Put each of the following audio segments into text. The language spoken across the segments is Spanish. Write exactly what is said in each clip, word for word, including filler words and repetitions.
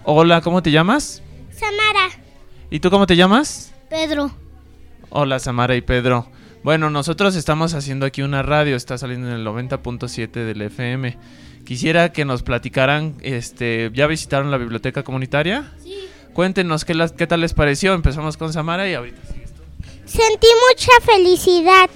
Hola, ¿cómo te llamas? Samara. ¿Y tú cómo te llamas? Pedro. Hola, Samara y Pedro. Bueno, nosotros estamos haciendo aquí una radio, está saliendo en el noventa punto siete del F M. Quisiera que nos platicaran, este, ¿ya visitaron la biblioteca comunitaria? Sí. Cuéntenos qué, las, qué tal les pareció. Empezamos con Samara y ahorita sigues tú. Sentí mucha felicidad.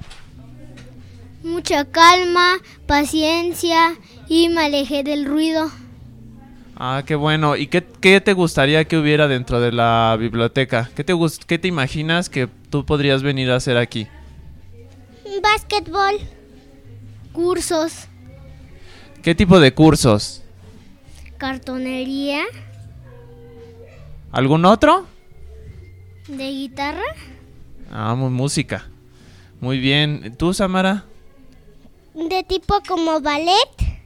Mucha calma, paciencia y me alejé del ruido. Ah, qué bueno. ¿Y qué, qué te gustaría que hubiera dentro de la biblioteca? ¿Qué te, gust- qué te imaginas que tú podrías venir a hacer aquí? Básquetbol. Cursos. ¿Qué tipo de cursos? Cartonería. ¿Algún otro? De guitarra. Ah, mu- música. Muy bien. ¿Tú, Samara? De tipo como ballet.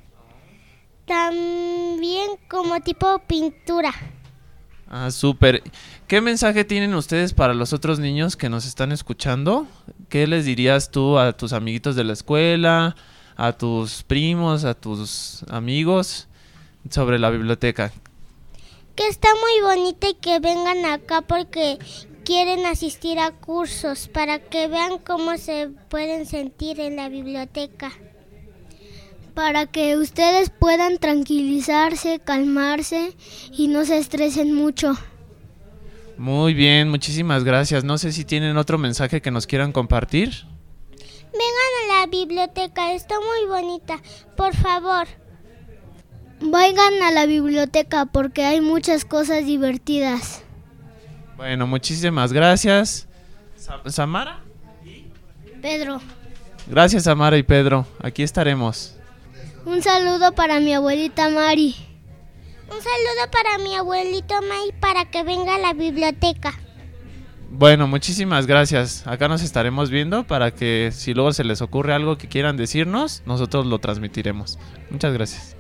También como tipo pintura. Ah, súper. ¿Qué mensaje tienen ustedes para los otros niños que nos están escuchando? ¿Qué les dirías tú a tus amiguitos de la escuela, a tus primos, a tus amigos sobre la biblioteca? Que está muy bonita y que vengan acá porque quieren asistir a cursos para que vean cómo se pueden sentir en la biblioteca. Para que ustedes puedan tranquilizarse, calmarse y no se estresen mucho. Muy bien, muchísimas gracias. No sé si tienen otro mensaje que nos quieran compartir. Vengan a la biblioteca, está muy bonita, por favor. Vengan a la biblioteca porque hay muchas cosas divertidas. Bueno, muchísimas gracias. Sa- ¿Samara? Pedro, Gracias, Samara y Pedro. Aquí estaremos. un saludo para mi abuelita Mari. Un saludo para mi abuelito May para que venga a la biblioteca. Bueno, muchísimas gracias. Acá nos estaremos viendo para que si luego se les ocurre algo que quieran decirnos, nosotros lo transmitiremos. Muchas gracias.